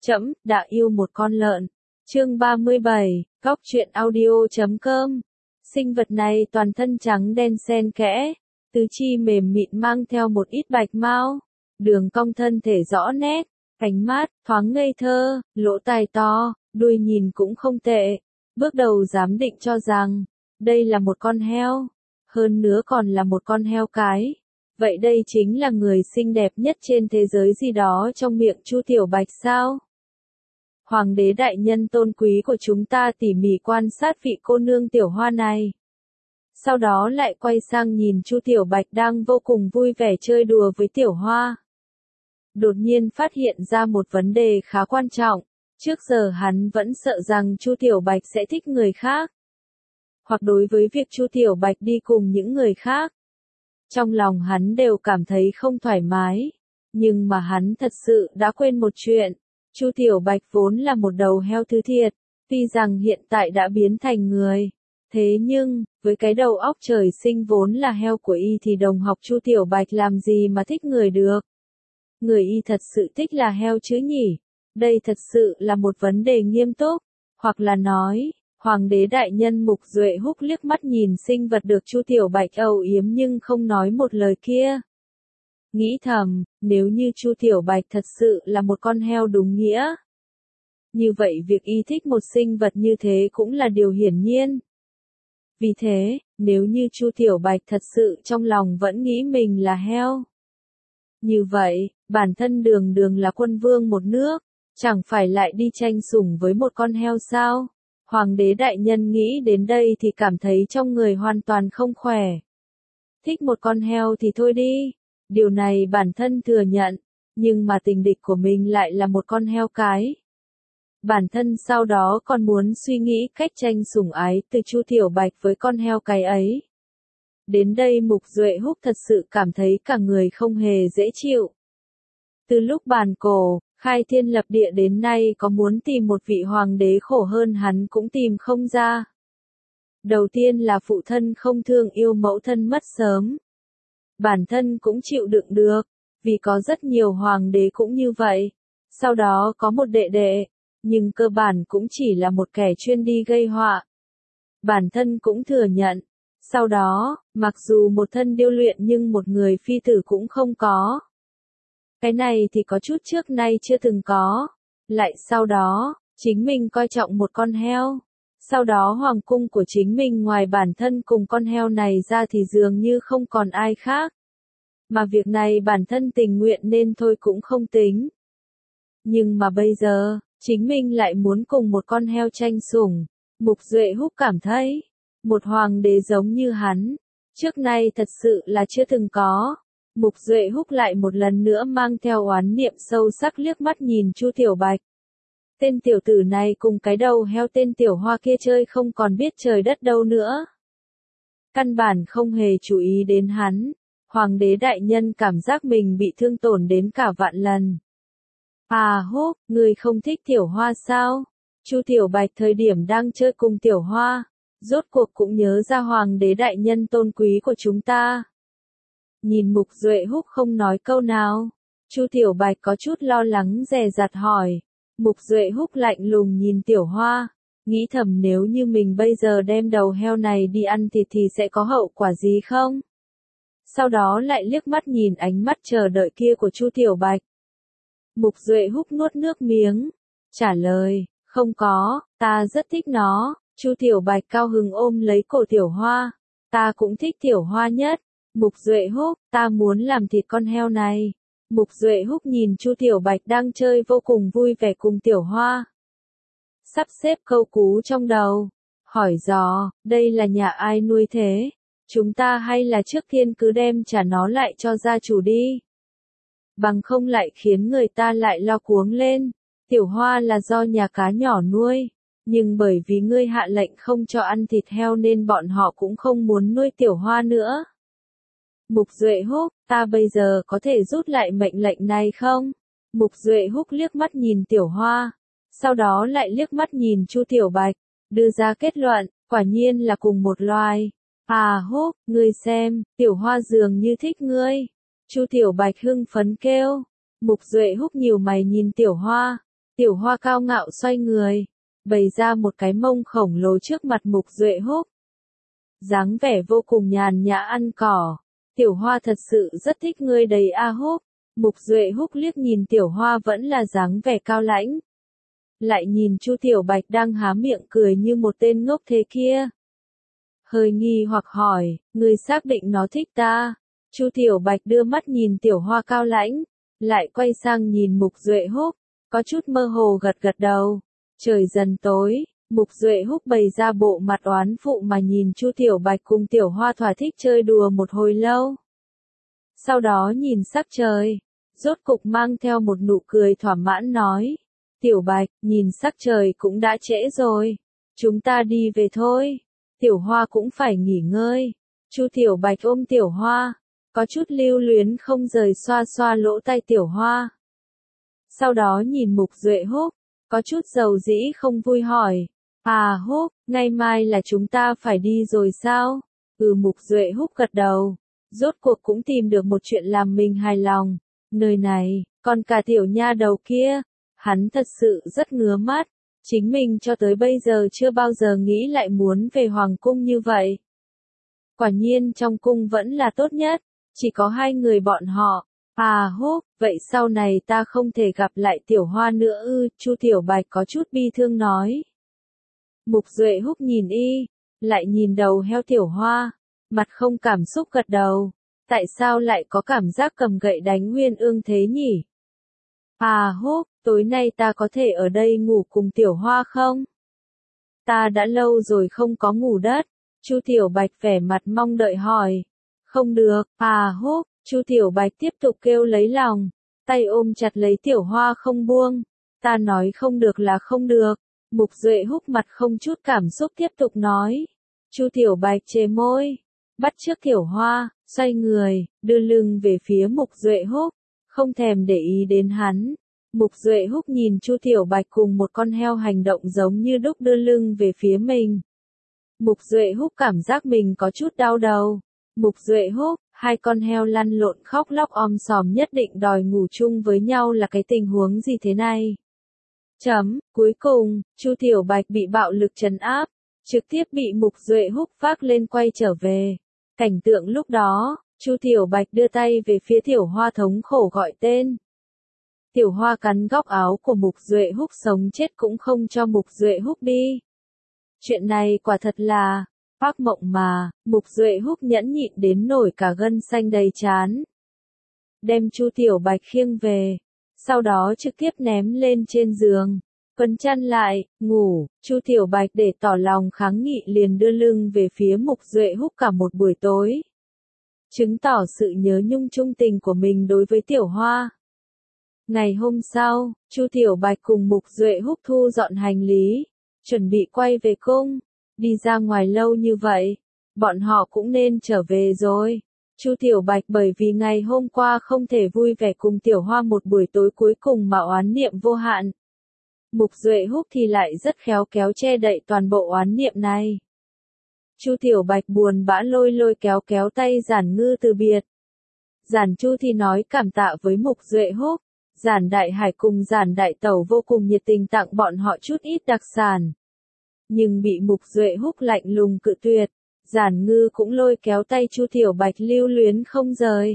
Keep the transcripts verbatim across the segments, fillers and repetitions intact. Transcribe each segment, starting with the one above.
Trẫm đã yêu một con lợn. Chương ba mươi bảy, Góc truyện audio chấm com. Sinh vật này toàn thân trắng đen xen kẽ, tứ chi mềm mịn mang theo một ít bạch mao, đường cong thân thể rõ nét, ánh mắt thoáng ngây thơ, lỗ tai to, đuôi nhìn cũng không tệ. Bước đầu giám định cho rằng đây là một con heo, hơn nữa còn là một con heo cái. Vậy đây chính là người xinh đẹp nhất trên thế giới gì đó trong miệng Chu Tiểu Bạch sao? Hoàng đế đại nhân tôn quý của chúng ta tỉ mỉ quan sát vị cô nương Tiểu Hoa này. Sau đó lại quay sang nhìn Chu Tiểu Bạch đang vô cùng vui vẻ chơi đùa với Tiểu Hoa. Đột nhiên phát hiện ra một vấn đề khá quan trọng. Trước giờ hắn vẫn sợ rằng Chu Tiểu Bạch sẽ thích người khác, hoặc đối với việc Chu Tiểu Bạch đi cùng những người khác, trong lòng hắn đều cảm thấy không thoải mái. Nhưng mà hắn thật sự đã quên một chuyện. Chu Tiểu Bạch vốn là một đầu heo thứ thiệt, tuy rằng hiện tại đã biến thành người. Thế nhưng, với cái đầu óc trời sinh vốn là heo của y thì đồng học Chu Tiểu Bạch làm gì mà thích người được. Người y thật sự thích là heo chứ nhỉ? Đây thật sự là một vấn đề nghiêm túc. Hoặc là nói, Hoàng đế đại nhân Mục Duệ Húc liếc mắt nhìn sinh vật được Chu Tiểu Bạch âu yếm nhưng không nói một lời kia. Nghĩ thầm, nếu như Chu Tiểu Bạch thật sự là một con heo đúng nghĩa, như vậy việc y thích một sinh vật như thế cũng là điều hiển nhiên. Vì thế, nếu như Chu Tiểu Bạch thật sự trong lòng vẫn nghĩ mình là heo, như vậy, bản thân đường đường là quân vương một nước, chẳng phải lại đi tranh sủng với một con heo sao? Hoàng đế đại nhân nghĩ đến đây thì cảm thấy trong người hoàn toàn không khỏe. Thích một con heo thì thôi đi, điều này bản thân thừa nhận, nhưng mà tình địch của mình lại là một con heo cái. Bản thân sau đó còn muốn suy nghĩ cách tranh sủng ái từ Chu Tiểu Bạch với con heo cái ấy. Đến đây Mục Duệ Húc thật sự cảm thấy cả người không hề dễ chịu. Từ lúc bàn cổ, khai thiên lập địa đến nay có muốn tìm một vị hoàng đế khổ hơn hắn cũng tìm không ra. Đầu tiên là phụ thân không thương yêu mẫu thân mất sớm. Bản thân cũng chịu đựng được, vì có rất nhiều hoàng đế cũng như vậy. Sau đó có một đệ đệ, nhưng cơ bản cũng chỉ là một kẻ chuyên đi gây họa. Bản thân cũng thừa nhận. Sau đó, mặc dù một thân điêu luyện nhưng một người phi tử cũng không có. Cái này thì có chút trước nay chưa từng có. Lại sau đó, chính mình coi trọng một con heo. Sau đó hoàng cung của chính mình ngoài bản thân cùng con heo này ra thì dường như không còn ai khác. Mà việc này bản thân tình nguyện nên thôi cũng không tính. Nhưng mà bây giờ, chính mình lại muốn cùng một con heo tranh sủng. Mục Duệ Húc cảm thấy, một hoàng đế giống như hắn, trước nay thật sự là chưa từng có. Mục Duệ Húc lại một lần nữa mang theo oán niệm sâu sắc liếc mắt nhìn Chu Tiểu Bạch. Tên tiểu tử này cùng cái đầu heo tên Tiểu Hoa kia chơi không còn biết trời đất đâu nữa. Căn bản không hề chú ý đến hắn. Hoàng đế đại nhân cảm giác mình bị thương tổn đến cả vạn lần. À Húc, người không thích Tiểu Hoa sao? Chu Tiểu Bạch thời điểm đang chơi cùng Tiểu Hoa, rốt cuộc cũng nhớ ra Hoàng đế đại nhân tôn quý của chúng ta. Nhìn Mục Duệ Húc không nói câu nào, Chu Tiểu Bạch có chút lo lắng dè dặt hỏi. Mục Duệ Húc lạnh lùng nhìn Tiểu Hoa, nghĩ thầm nếu như mình bây giờ đem đầu heo này đi ăn thịt thì sẽ có hậu quả gì không? Sau đó lại liếc mắt nhìn ánh mắt chờ đợi kia của Chu Tiểu Bạch. Mục Duệ Húc nuốt nước miếng, trả lời, không có, ta rất thích nó. Chu Tiểu Bạch cao hứng ôm lấy cổ Tiểu Hoa, ta cũng thích Tiểu Hoa nhất. Mục Duệ Húc, ta muốn làm thịt con heo này. Mục Duệ Húc nhìn Chu Tiểu Bạch đang chơi vô cùng vui vẻ cùng Tiểu Hoa. Sắp xếp câu cú trong đầu, hỏi dò, đây là nhà ai nuôi thế? Chúng ta hay là trước tiên cứ đem trả nó lại cho gia chủ đi? Bằng không lại khiến người ta lại lo cuống lên. Tiểu Hoa là do nhà cá nhỏ nuôi, nhưng bởi vì ngươi hạ lệnh không cho ăn thịt heo nên bọn họ cũng không muốn nuôi Tiểu Hoa nữa. Mục Duệ Húc, ta bây giờ có thể rút lại mệnh lệnh này không? Mục Duệ Húc liếc mắt nhìn Tiểu Hoa, sau đó lại liếc mắt nhìn Chu Tiểu Bạch, đưa ra kết luận, quả nhiên là cùng một loài. À Húc, ngươi xem, Tiểu Hoa dường như thích ngươi. Chu Tiểu Bạch hưng phấn kêu. Mục Duệ Húc nhíu mày nhìn Tiểu Hoa, Tiểu Hoa cao ngạo xoay người, bày ra một cái mông khổng lồ trước mặt Mục Duệ Húc. Dáng vẻ vô cùng nhàn nhã ăn cỏ. Tiểu Hoa thật sự rất thích ngươi đấy a Húc. Mục Duệ Húc liếc nhìn Tiểu Hoa vẫn là dáng vẻ cao lãnh. Lại nhìn Chu Tiểu Bạch đang há miệng cười như một tên ngốc thế kia. Hơi nghi hoặc hỏi, ngươi xác định nó thích ta? Chu Tiểu Bạch đưa mắt nhìn Tiểu Hoa cao lãnh, lại quay sang nhìn Mục Duệ Húc, có chút mơ hồ gật gật đầu. Trời dần tối, Mục Duệ Húc bày ra bộ mặt oán phụ mà nhìn Chu Tiểu Bạch cùng Tiểu Hoa thỏa thích chơi đùa một hồi lâu. Sau đó nhìn sắc trời, rốt cục mang theo một nụ cười thỏa mãn nói, Tiểu Bạch, nhìn sắc trời cũng đã trễ rồi, chúng ta đi về thôi, Tiểu Hoa cũng phải nghỉ ngơi. Chu Tiểu Bạch ôm Tiểu Hoa, có chút lưu luyến không rời xoa xoa lỗ tai Tiểu Hoa. Sau đó nhìn Mục Duệ Húc, có chút dầu dĩ không vui hỏi, à Húc, ngày mai là chúng ta phải đi rồi sao? Ừ Mục Duệ Húc gật đầu, rốt cuộc cũng tìm được một chuyện làm mình hài lòng, nơi này, còn cả tiểu nha đầu kia, hắn thật sự rất ngứa mắt, chính mình cho tới bây giờ chưa bao giờ nghĩ lại muốn về Hoàng cung như vậy. Quả nhiên trong cung vẫn là tốt nhất, chỉ có hai người bọn họ. À Húc, vậy sau này ta không thể gặp lại Tiểu Hoa nữa ư, Chu Tiểu Bạch có chút bi thương nói. Mục Duệ Húc nhìn y, lại nhìn đầu heo Tiểu Hoa, mặt không cảm xúc gật đầu, tại sao lại có cảm giác cầm gậy đánh Nguyên Ương thế nhỉ? À Húc, tối nay ta có thể ở đây ngủ cùng Tiểu Hoa không? Ta đã lâu rồi không có ngủ đất, Chu Tiểu Bạch vẻ mặt mong đợi hỏi. Không được, à Húc. Chu Tiểu Bạch tiếp tục kêu lấy lòng, tay ôm chặt lấy Tiểu Hoa không buông. Ta nói không được là không được. Mục Duệ Húc mặt không chút cảm xúc tiếp tục nói. Chu Tiểu Bạch chề môi, bắt chước Tiểu Hoa, xoay người, đưa lưng về phía Mục Duệ Húc, không thèm để ý đến hắn. Mục Duệ Húc nhìn Chu Tiểu Bạch cùng một con heo hành động giống như đúc đưa lưng về phía mình. Mục Duệ Húc cảm giác mình có chút đau đầu. Mục Duệ Húc, hai con heo lăn lộn khóc lóc om sòm nhất định đòi ngủ chung với nhau là cái tình huống gì thế này? Chấm, cuối cùng, Chu Tiểu Bạch bị bạo lực trấn áp, trực tiếp bị Mục Duệ Húc vác lên quay trở về. Cảnh tượng lúc đó, Chu Tiểu Bạch đưa tay về phía Tiểu Hoa thống khổ gọi tên. Tiểu Hoa cắn góc áo của Mục Duệ Húc sống chết cũng không cho Mục Duệ Húc đi. Chuyện này quả thật là ác mộng mà, Mục Duệ Húc nhẫn nhịn đến nổi cả gân xanh đầy trán. Đem Chu Tiểu Bạch khiêng về, sau đó trực tiếp ném lên trên giường, quấn chăn lại, ngủ. Chu Tiểu Bạch để tỏ lòng kháng nghị liền đưa lưng về phía Mục Duệ Húc cả một buổi tối, chứng tỏ sự nhớ nhung trung tình của mình đối với Tiểu Hoa. Ngày hôm sau, Chu Tiểu Bạch cùng Mục Duệ Húc thu dọn hành lý, chuẩn bị quay về cung. Đi ra ngoài lâu như vậy, bọn họ cũng nên trở về rồi. Chu Tiểu Bạch bởi vì ngày hôm qua không thể vui vẻ cùng Tiểu Hoa một buổi tối cuối cùng mà oán niệm vô hạn. Mục Duệ Húc thì lại rất khéo kéo che đậy toàn bộ oán niệm này. Chu Tiểu Bạch buồn bã lôi lôi kéo kéo tay Giản Ngư từ biệt. Giản Chu thì nói cảm tạ với Mục Duệ Húc. Giản Đại Hải cùng Giản Đại Tẩu vô cùng nhiệt tình tặng bọn họ chút ít đặc sản. Nhưng bị Mục Duệ Húc lạnh lùng cự tuyệt, Giản Ngư cũng lôi kéo tay Chu Tiểu Bạch lưu luyến không rời.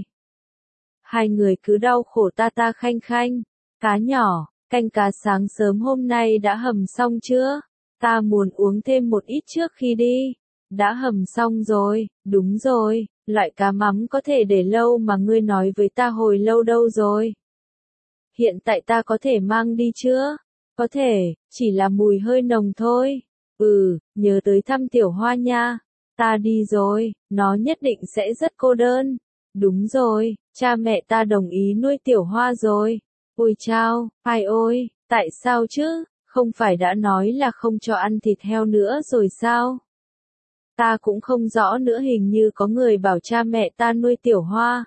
Hai người cứ đau khổ ta ta khanh khanh, cá nhỏ, canh cá sáng sớm hôm nay đã hầm xong chưa? Ta muốn uống thêm một ít trước khi đi. Đã hầm xong rồi, đúng rồi, loại cá mắm có thể để lâu mà ngươi nói với ta hồi lâu đâu rồi? Hiện tại ta có thể mang đi chưa? Có thể, chỉ là mùi hơi nồng thôi. Ừ, nhớ tới thăm Tiểu Hoa nha. Ta đi rồi, nó nhất định sẽ rất cô đơn. Đúng rồi, cha mẹ ta đồng ý nuôi Tiểu Hoa rồi. Ôi chao, ai ôi, tại sao chứ? Không phải đã nói là không cho ăn thịt heo nữa rồi sao? Ta cũng không rõ nữa, hình như có người bảo cha mẹ ta nuôi Tiểu Hoa.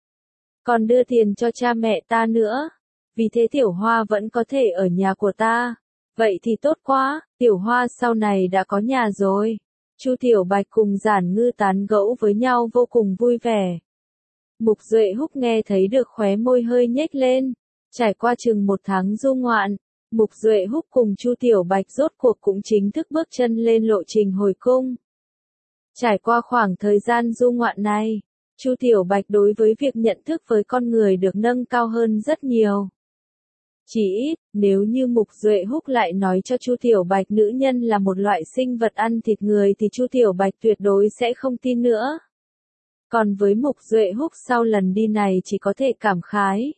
Còn đưa tiền cho cha mẹ ta nữa. Vì thế Tiểu Hoa vẫn có thể ở nhà của ta. Vậy thì tốt quá, Tiểu Hoa sau này đã có nhà rồi. Chu Tiểu Bạch cùng Giản Ngư tán gẫu với nhau vô cùng vui vẻ. Mục Duệ Húc nghe thấy được khóe môi hơi nhếch lên. Trải qua chừng một tháng du ngoạn, Mục Duệ Húc cùng Chu Tiểu Bạch rốt cuộc cũng chính thức bước chân lên lộ trình hồi cung. Trải qua khoảng thời gian du ngoạn này, Chu Tiểu Bạch đối với việc nhận thức với con người được nâng cao hơn rất nhiều. Chỉ ít, nếu như Mục Duệ Húc lại nói cho Chu Tiểu Bạch nữ nhân là một loại sinh vật ăn thịt người thì Chu Tiểu Bạch tuyệt đối sẽ không tin nữa. Còn với Mục Duệ Húc sau lần đi này chỉ có thể cảm khái.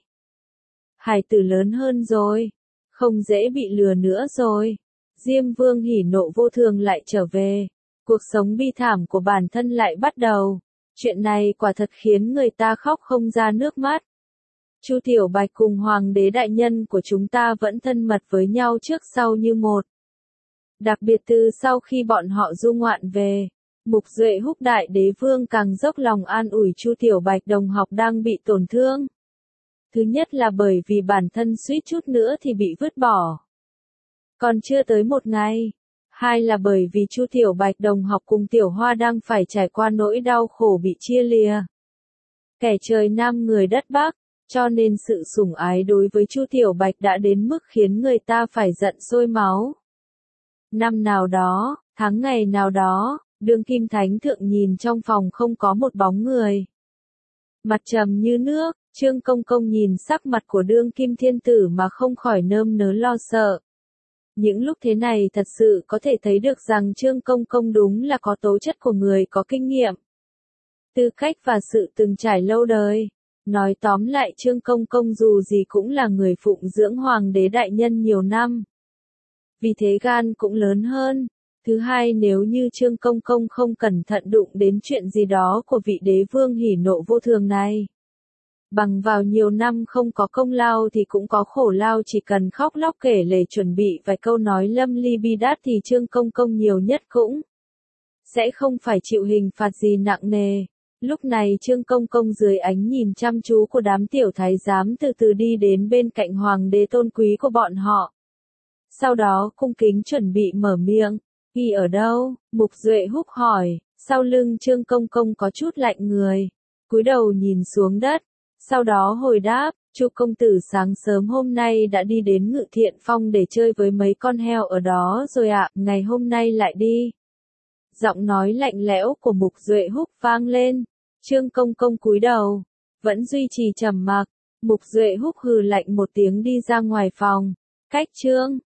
Hải tử lớn hơn rồi, không dễ bị lừa nữa rồi. Diêm Vương hỉ nộ vô thường lại trở về, cuộc sống bi thảm của bản thân lại bắt đầu. Chuyện này quả thật khiến người ta khóc không ra nước mắt. Chu Tiểu Bạch cùng Hoàng đế đại nhân của chúng ta vẫn thân mật với nhau trước sau như một. Đặc biệt từ sau khi bọn họ du ngoạn về, Mục Duệ Húc đại đế vương càng dốc lòng an ủi Chu Tiểu Bạch đồng học đang bị tổn thương. Thứ nhất là bởi vì bản thân suýt chút nữa thì bị vứt bỏ. Còn chưa tới một ngày. Hai là bởi vì Chu Tiểu Bạch đồng học cùng Tiểu Hoa đang phải trải qua nỗi đau khổ bị chia lìa. Kẻ trời Nam người đất Bắc, cho nên sự sủng ái đối với Chu Tiểu Bạch đã đến mức khiến người ta phải giận sôi máu. Năm nào đó, tháng ngày nào đó, đương kim thánh thượng nhìn trong phòng không có một bóng người. Mặt trầm như nước, Trương Công Công nhìn sắc mặt của đương kim thiên tử mà không khỏi nơm nớp lo sợ. Những lúc thế này thật sự có thể thấy được rằng Trương Công Công đúng là có tố chất của người có kinh nghiệm, tư cách và sự từng trải lâu đời. Nói tóm lại Trương Công Công dù gì cũng là người phụng dưỡng Hoàng đế đại nhân nhiều năm. Vì thế gan cũng lớn hơn. Thứ hai, nếu như Trương Công Công không cẩn thận đụng đến chuyện gì đó của vị đế vương hỉ nộ vô thường này, bằng vào nhiều năm không có công lao thì cũng có khổ lao, chỉ cần khóc lóc kể lể chuẩn bị vài câu nói lâm ly bi đát thì Trương Công Công nhiều nhất cũng sẽ không phải chịu hình phạt gì nặng nề. Lúc này Trương Công Công dưới ánh nhìn chăm chú của đám tiểu thái giám từ từ đi đến bên cạnh hoàng đế tôn quý của bọn họ. Sau đó cung kính chuẩn bị mở miệng. Y ở đâu? Mục Duệ Húc hỏi. Sau lưng Trương Công Công có chút lạnh người, cúi đầu nhìn xuống đất. Sau đó hồi đáp, Chu công tử sáng sớm hôm nay đã đi đến Ngự Thiện Phong để chơi với mấy con heo ở đó rồi ạ, à, ngày hôm nay lại đi. Giọng nói lạnh lẽo của Mục Duệ Húc vang lên. Trương Công Công cúi đầu, vẫn duy trì trầm mặc. Mục Duệ Húc hừ lạnh một tiếng đi ra ngoài phòng. Cách Trương